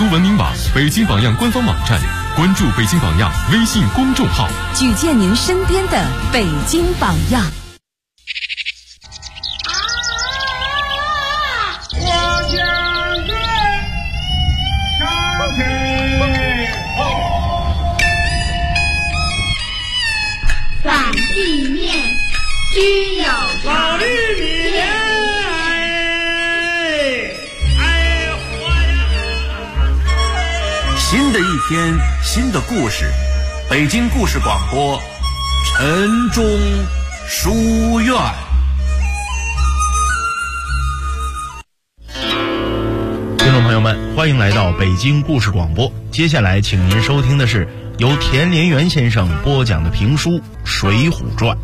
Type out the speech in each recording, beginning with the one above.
读文明网、北京榜样官方网站，关注北京榜样微信公众号， 举荐您身边的北京榜样。 反地面均有老绿米， 新的一天，新的故事，北京故事广播，晨钟书院。 听众朋友们，欢迎来到北京故事广播。接下来，请您收听的是由田连元先生播讲的评书《水浒传》。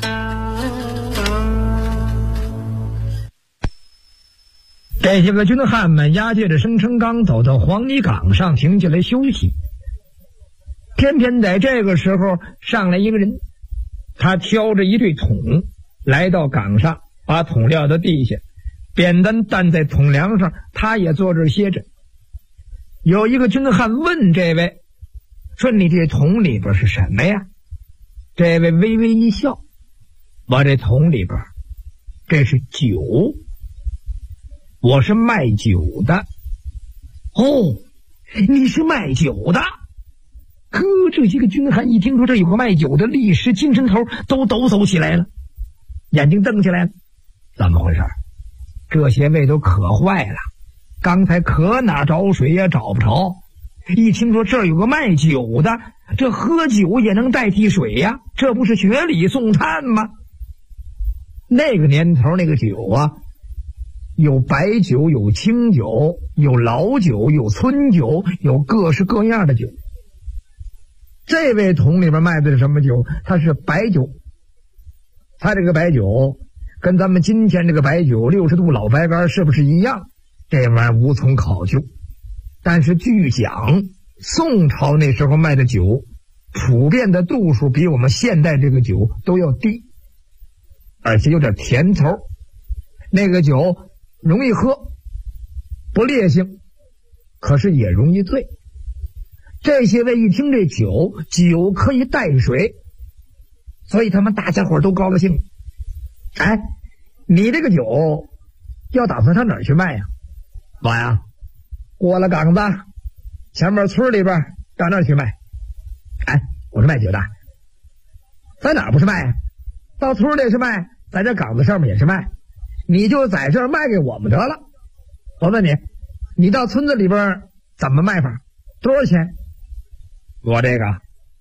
这些个军汉们押解着生辰纲走到黄泥岗上停下来休息。偏偏在这个时候上来一个人，他挑着一对桶来到岗上，把桶撂到地下，扁担担在桶梁上，他也坐这歇着。有一个军汉问这位说：“你这桶里边是什么呀？”这位微微一笑：“我这桶里边这是酒，我是卖酒的。”“哦，你是卖酒的？”呵，这些个军汉一听说这有个卖酒的，立时精神头都抖擞起来了，眼睛瞪起来了。怎么回事？这些位都渴坏了，刚才可哪找水也找不着，一听说这儿有个卖酒的，这喝酒也能代替水呀，这不是雪里送炭吗？那个年头那个酒啊，有白酒，有清酒，有老酒，有村酒，有各式各样的酒。这位桶里边卖的是什么酒？它是白酒。它这个白酒跟咱们今天这个白酒60度老白干是不是一样？这玩意儿无从考究。但是据讲宋朝那时候卖的酒普遍的度数比我们现代这个酒都要低，而且有点甜头。那个酒容易喝，不烈性，可是也容易醉。这些位一听这酒可以代水，所以他们大家伙都高了兴。哎，你这个酒要打算上哪儿去卖呀？我呀，过了岗子前面村里边到那儿去卖。哎，我是卖酒的。在哪儿不是卖？到村里是卖，在这岗子上面也是卖。你就在这儿卖给我们得了。我问你，你到村子里边怎么卖法？多少钱？我这个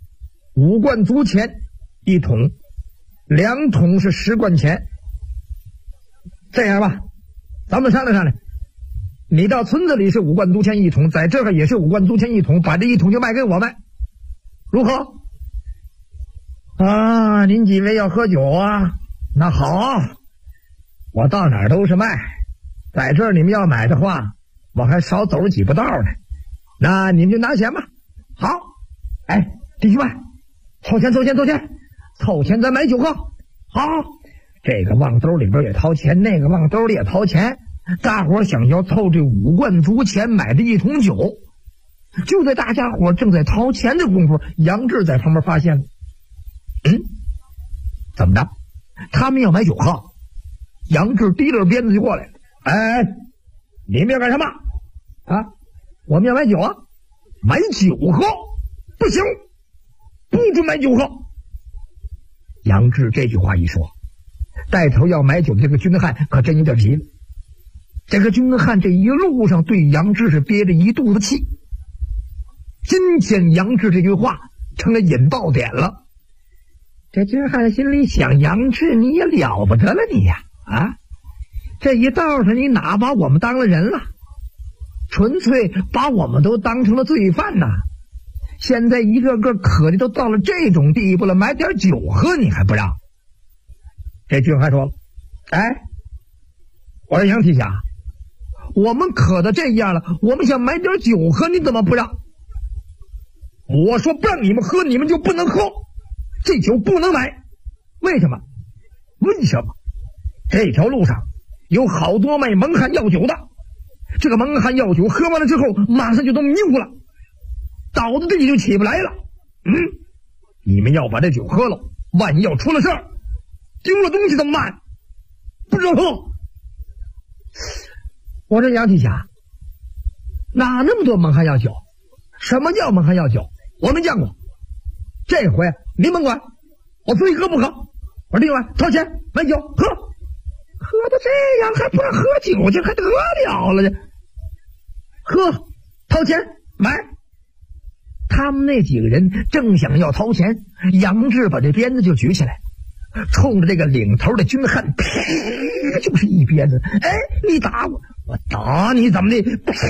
5贯足钱一桶，2桶是10贯钱。这样吧，咱们商量商量，你到村子里是5贯足钱一桶，在这个也是5贯足钱一桶，把这一桶就卖给我们，如何？啊，您几位要喝酒啊？那好，我到哪儿都是卖，在这儿你们要买的话，我还少走几步道呢。那你们就拿钱吧。好，哎，弟兄们，凑钱，凑钱咱买酒喝。好，这个往兜里边也掏钱，那个往兜里也掏钱，大伙想要凑这5贯足钱买的一桶酒。就在大家伙正在掏钱的功夫，杨志在旁边发现了。怎么着？他们要买酒喝。杨志提着鞭子就过来了。哎，你们要干什么啊？我们要买酒啊。买酒喝不行，不准买酒喝。杨志这句话一说，带头要买酒的这个军汉可真有点急了。这个军汉这一路上对杨志是憋着一肚子气，今天杨志这句话成了引爆点了。这军汉心里想，杨志你也了不得了你呀！啊，这一道上你哪把我们当了人了？纯粹把我们都当成了罪犯呐！现在一个个渴的都到了这种地步了，买点酒喝你还不让？这军汉说了：“哎，我说杨提辖，我们渴的这样了，我们想买点酒喝，你怎么不让？我说不让你们喝，你们就不能喝，这酒不能买。为什么？为什么？这条路上有好多卖蒙汗药酒的， 这个蒙汗药酒喝完了之后，马上就都迷糊了，倒在地里就起不来了。你们要把这酒喝了，万一要出了事儿，丢了东西怎么办？不准喝！我说杨提辖，哪那么多蒙汗药酒？什么叫蒙汗药酒？我没见过。这回你甭管，我自己喝不喝？我另外掏钱买酒喝，喝到这样还不让喝酒去，还得了了去？喝，掏钱买。他们那几个人正想要掏钱，杨志把这鞭子就举起来，冲着这个领头的军汉，啪就是一鞭子。哎，你打我，我打你，怎么的？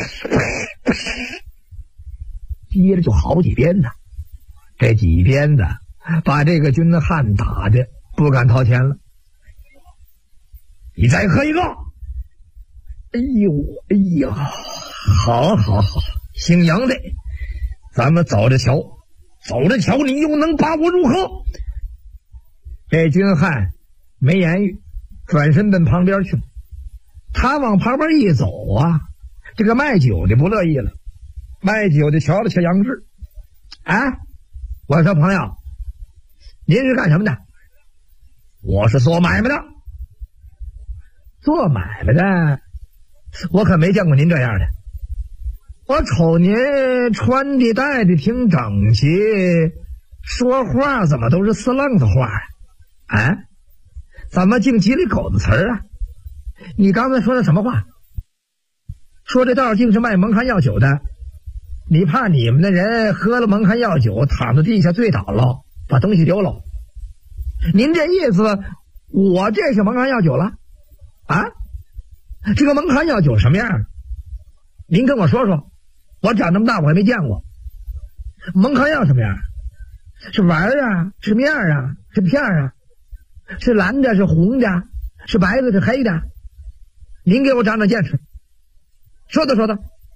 接着就好几鞭子，这几鞭子把这个军汉打的不敢掏钱了。你再喝一个。哎呦，好，姓杨的，咱们走着瞧，你又能把我如何？这军汉没言语，转身奔旁边去了。他往旁边一走啊，这个卖酒的不乐意了。卖酒的瞧了瞧杨志，我说朋友，您是干什么的？我是做买卖的。做买卖的，我可没见过您这样的。我瞅您穿的戴的挺整齐，说话怎么都是四愣子话啊？怎么净叽里狗子词儿啊？你刚才说的什么话？说这道竟是卖蒙汗药酒的，你怕你们的人喝了蒙汗药酒躺在地下醉倒了，把东西丢了？您这意思我这是蒙汗药酒了啊？这个蒙汗药酒什么样？您跟我说说，我长这么大我还没见过。蒙汗药什么样？是丸啊，是面啊，是片啊，是蓝的，是红的，是白的，是黑的？您给我长长见识，说道。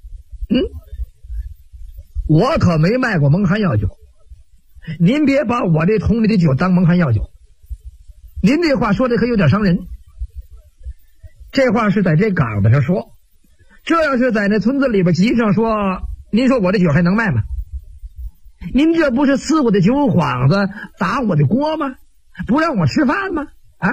我可没卖过蒙汗药酒，您别把我这桶里的酒当蒙汗药酒。您这话说的可有点伤人。这话是在这岗子上说，这要是在那村子里边集上说，您说我这酒还能卖吗？您这不是撕我的酒幌子，砸我的锅吗？不让我吃饭吗？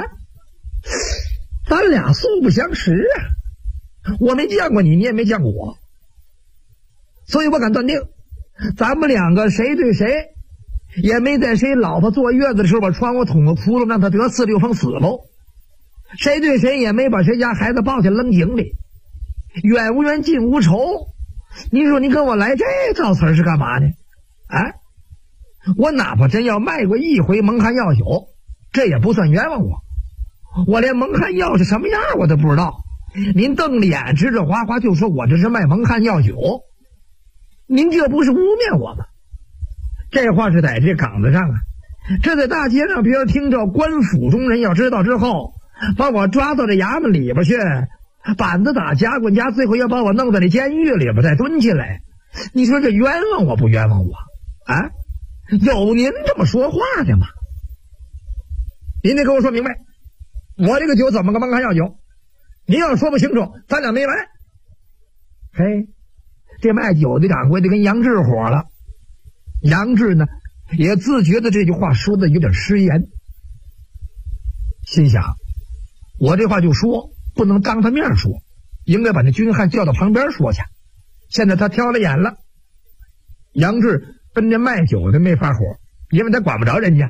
咱俩素不相识啊，我没见过你，你也没见过我，所以我敢断定，咱们两个谁对谁也没在谁老婆坐月子的时候把窗户捅个窟窿，让他得4、6风死喽。谁对谁也没把谁家孩子抱起来扔井里，远无冤近无仇。你说你跟我来这造词是干嘛呢？我哪怕真要卖过一回蒙汗药酒，这也不算冤枉我。我连蒙汗药是什么样我都不知道，您瞪着眼直着哗哗就说我这是卖蒙汗药酒，您这不是污蔑我吗？这话是在这岗子上啊，这在大街上别人听着，官府中人要知道之后，把我抓到这衙门里边去，板子打夹棍夹，最后要把我弄到这监狱里边再蹲起来。你说这冤枉我不冤枉我？有您这么说话的吗？您得跟我说明白，我这个酒怎么个蒙汗药酒？您要说不清楚，咱俩没完。嘿，这卖酒的掌柜的跟杨志火了。杨志呢，也自觉得这句话说的有点失言，心想我这话就说，不能当他面说，应该把那军汉叫到旁边说去。现在他挑了眼了，杨志跟着卖酒的没发火，因为他管不着人家。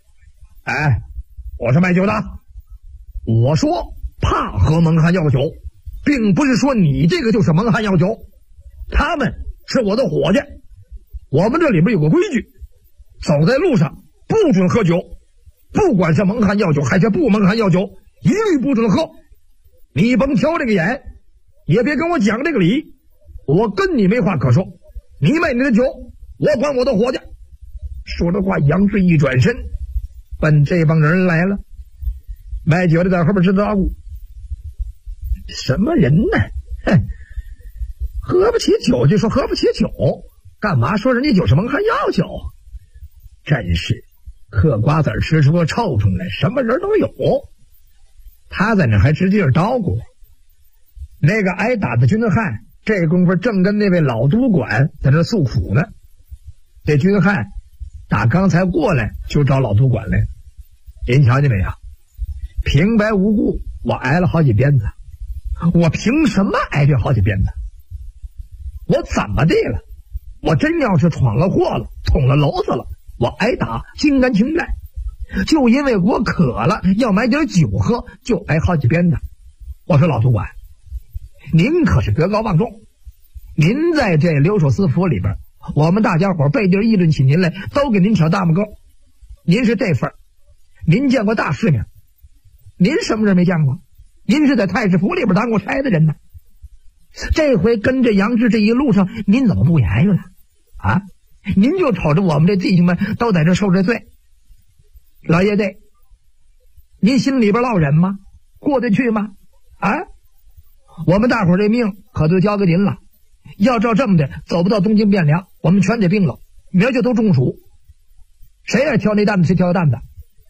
我是卖酒的，我说怕喝蒙汗药酒，并不是说你这个就是蒙汗药酒，他们是我的伙计。我们这里边有个规矩，走在路上不准喝酒，不管是蒙汗药酒还是不蒙汗药酒，一律不准喝。你甭挑这个眼，也别跟我讲这个理，我跟你没话可说。你卖你的酒，我管我的伙计。说这话，杨志一转身奔这帮人来了。卖酒的在后边直招呼，什么人呢？喝不起酒就说喝不起酒，干嘛说人家酒是蒙汗药酒？真是嗑瓜子吃出个臭虫来，什么人都有。他在那还直接叨咕， 那个挨打的军汉这功夫正跟那位老督管在这诉苦呢。这军汉打刚才过来就找老督管来，您瞧见没有？平白无故我挨了好几鞭子，我凭什么挨这好几鞭子？我怎么地了？我真要是闯了祸了，捅了娄子了，我挨打心甘情愿，就因为我渴了要买点酒喝，就挨好几鞭子。我说老督管，您可是德高望重，您在这留守司府里边，我们大家伙背地议论起您来，都给您挑大拇哥。您是这份儿，您见过大世面，您什么人没见过？您是在太师府里边当过差的人呢。这回跟着杨志这一路上，您怎么不言语了啊？您就瞅着我们这弟兄们都在这受这罪，老爷子，您心里边落忍吗？过得去吗？啊，我们大伙这命可就交给您了。要照这么的，走不到东京汴梁，我们全得病了，明儿就都中暑。谁也挑那担子，谁挑担子。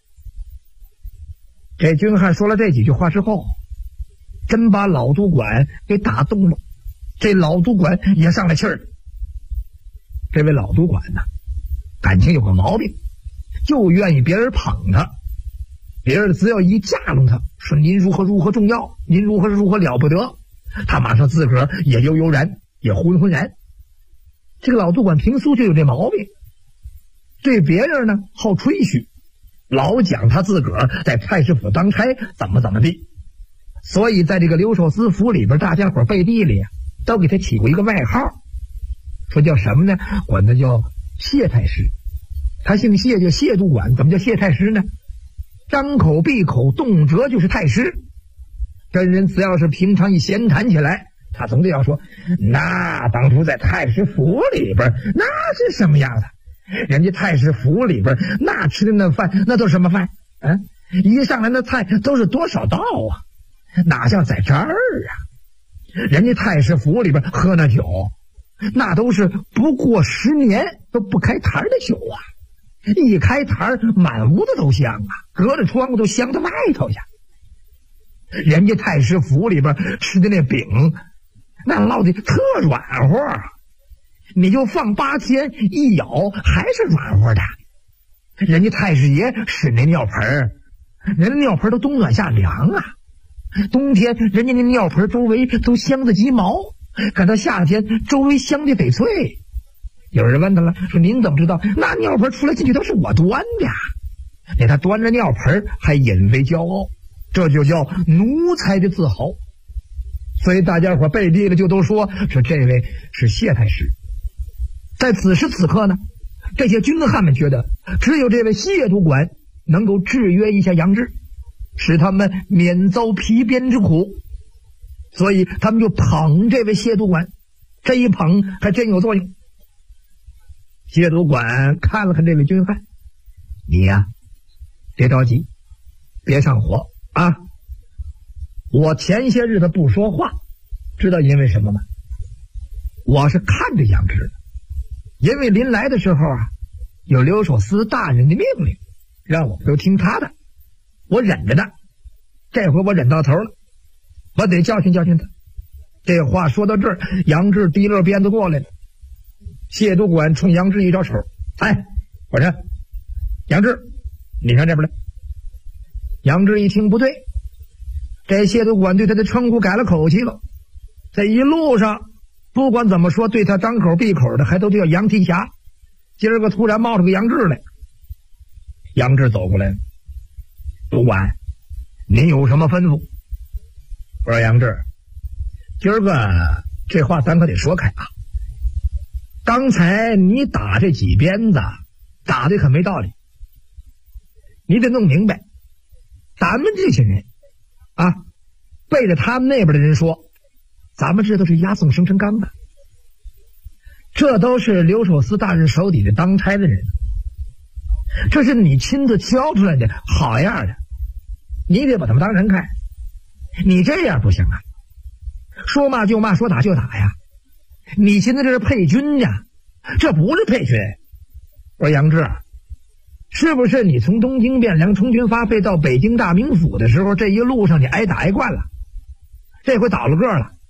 这军汉说了这几句话之后，真把老督管给打动了。这老督管也上来气儿。这位老督管呢，感情有个毛病，就愿意别人捧他，别人只要一架弄他，说您如何如何重要，您如何如何了不得，他马上自个儿也悠悠然，也浑浑然。这个老督管平素就有这毛病，对别人呢好吹嘘，老讲他自个儿在太师府当差怎么怎么地。所以在这个留守司府里边，大家伙背地里都给他起过一个外号，说叫什么呢？管他叫谢太师。他姓谢，叫谢督管。怎么叫谢太师呢？张口闭口动辄就是太师，跟人只要是平常一闲谈起来，他总得要说，那当初在太师府里边那是什么样的？人家太师府里边那吃的那饭，那都是什么饭啊？一上来那菜都是多少道啊？哪像在这儿啊？人家太师府里边喝那酒，那都是不过10年都不开坛的酒啊！一开坛，满屋子都香啊，隔着窗户都香到外头去。人家太师府里边吃的那饼，那烙的特软和，你就放8天，一咬还是软和的。人家太师爷使那尿盆，人家尿盆都冬暖夏凉啊。冬天人家那尿盆周围都香的鸡毛，赶到夏天周围香的翡翠。有人问他了，说您怎么知道那尿盆出来进去都是我端的？给他端着尿盆还引为骄傲，这就叫奴才的自豪。所以大家伙背地里就都说这位是谢太师。在此时此刻呢，这些军汉们觉得只有这位谢督管能够制约一下杨志，使他们免遭皮鞭之苦，所以他们就捧这位谢督管。这一捧还真有作用。谢督管看了看这位军汉，你呀，别着急，别上火啊！我前些日子不说话，知道因为什么吗？我是看着杨志的，因为临来的时候啊，有留守司大人的命令，让我们都听他的，我忍着的。这回我忍到头了，我得教训教训他。这话说到这儿，杨志提溜鞭子过来了。谢督管冲杨志一招手，哎，我说杨志，你上这边来。杨志一听不对，这谢督管对他的称呼改了口气了。这一路上不管怎么说，对他张口闭口的还都叫杨提辖。今儿个突然冒出个杨志来。杨志走过来了，督管，您有什么吩咐？我说杨志，今儿个这话咱可得说开啊。刚才你打这几鞭子，打的可没道理。你得弄明白，咱们这些人啊，背着他们那边的人说，咱们这都是押送生辰纲的，这都是留守司大人手底下当差的人，这是你亲自挑出来的好样的，你得把他们当人看。你这样不行啊，说骂就骂，说打就打呀。你现在这是配军呀，这不是配军。我说杨志，是不是你从东京汴梁充军发配到北京大名府的时候，这一路上你挨打挨惯了，这回倒了个了，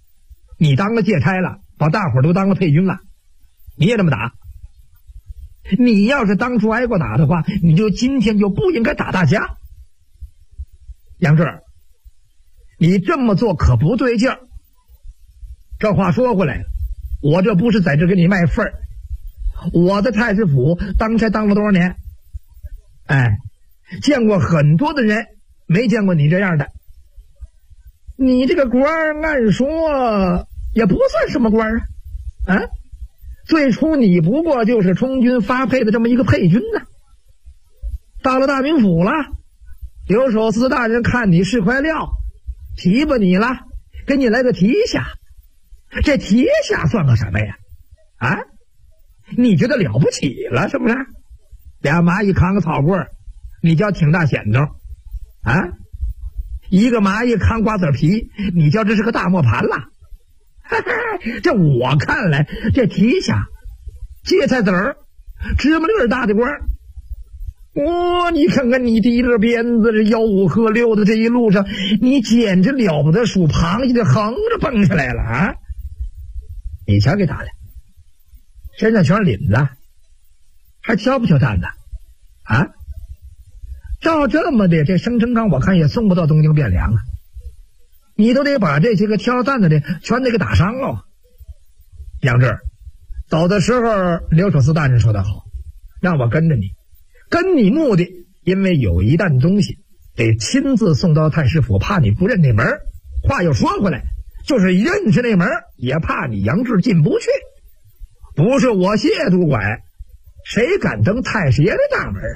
你当个借差了，把大伙儿都当个配军了，你也这么打。你要是当初挨过打的话，你就今天就不应该打大家。杨志，你这么做可不对劲儿。这话说回来了，我这不是在这给你卖份儿。我在太师府当差当了多少年，见过很多的人，没见过你这样的。你这个官儿按说也不算什么官儿啊，最初你不过就是充军发配的这么一个配军呢。到了大名府了，留守司大人看你是块料，提拔你了，给你来个提下。这提下算个什么呀？你觉得了不起了是不是？俩蚂蚁扛个草棍儿，你叫挺大显头一个蚂蚁扛瓜子皮，你叫这是个大磨盘了。这我看来，这提下芥菜籽儿芝麻粒儿大的官儿，你看看你提着鞭子，这吆五喝六的，这一路上你简直了不得，数螃蟹的横着蹦下来了你瞧给打的，身上全是领子，还挑不挑担子照这么的，这生辰纲我看也送不到东京汴梁你都得把这些个挑担子的全得给打伤了。杨志，走的时候留守司大人说得好，让我跟着你，跟你目的因为有一担东西得亲自送到太师府，怕你不认那门。话又说回来，就是认识那门，也怕你杨志进不去。不是我谢督管，谁敢登太师爷的大门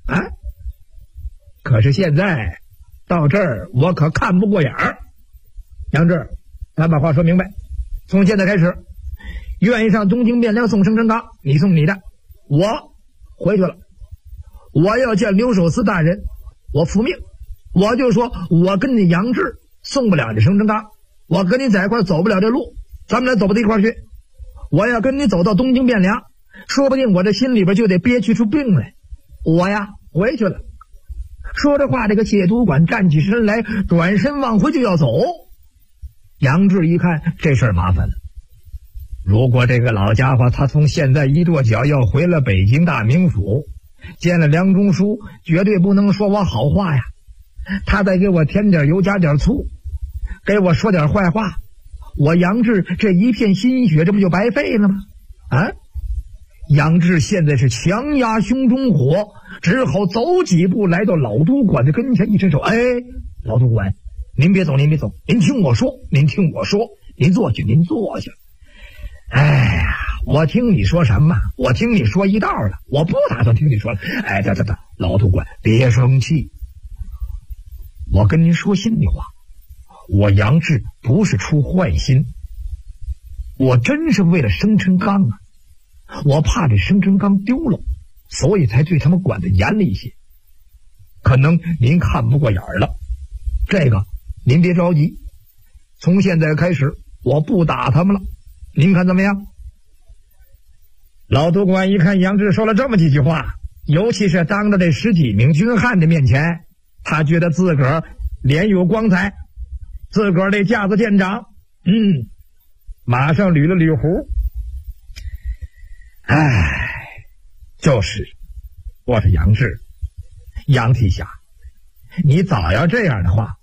可是现在到这儿，我可看不过眼儿。杨志，咱把话说明白，从现在开始，愿意上东京汴梁送生辰纲，你送你的，我回去了。我要见留守司大人，我复命，我就说我跟你杨志送不了这生辰纲，我跟你在一块走不了这路，咱们俩走不到一块去。我要跟你走到东京汴梁，说不定我这心里边就得憋屈出病来。我呀回去了。说着话，这个谢督管站起身来，转身往回就要走。杨志一看这事儿麻烦了，如果这个老家伙他从现在一跺脚要回了北京大名府，见了梁中书绝对不能说我好话呀，他再给我添点油加点醋，给我说点坏话，我杨志这一片心血这不就白费了吗？杨志现在是强压胸中火，只好走几步来到老督管的跟前，一伸手，老督管，您别走，您别走，您听我说，您听我说，您坐下，您坐下。我听你说什么？我听你说一道了，我不打算听你说了。老督管别生气，我跟您说心里话，我杨志不是出坏心，我真是为了生辰纲我怕这生辰纲丢了，所以才对他们管得严了一些。可能您看不过眼了，这个您别着急，从现在开始我不打他们了，您看怎么样？老督管一看杨志说了这么几句话，尤其是当着这10几名军汉的面前，他觉得自个儿脸有光彩，自个儿这架子见长，马上捋了捋胡。就是我是杨志，杨提辖，你早要这样的话，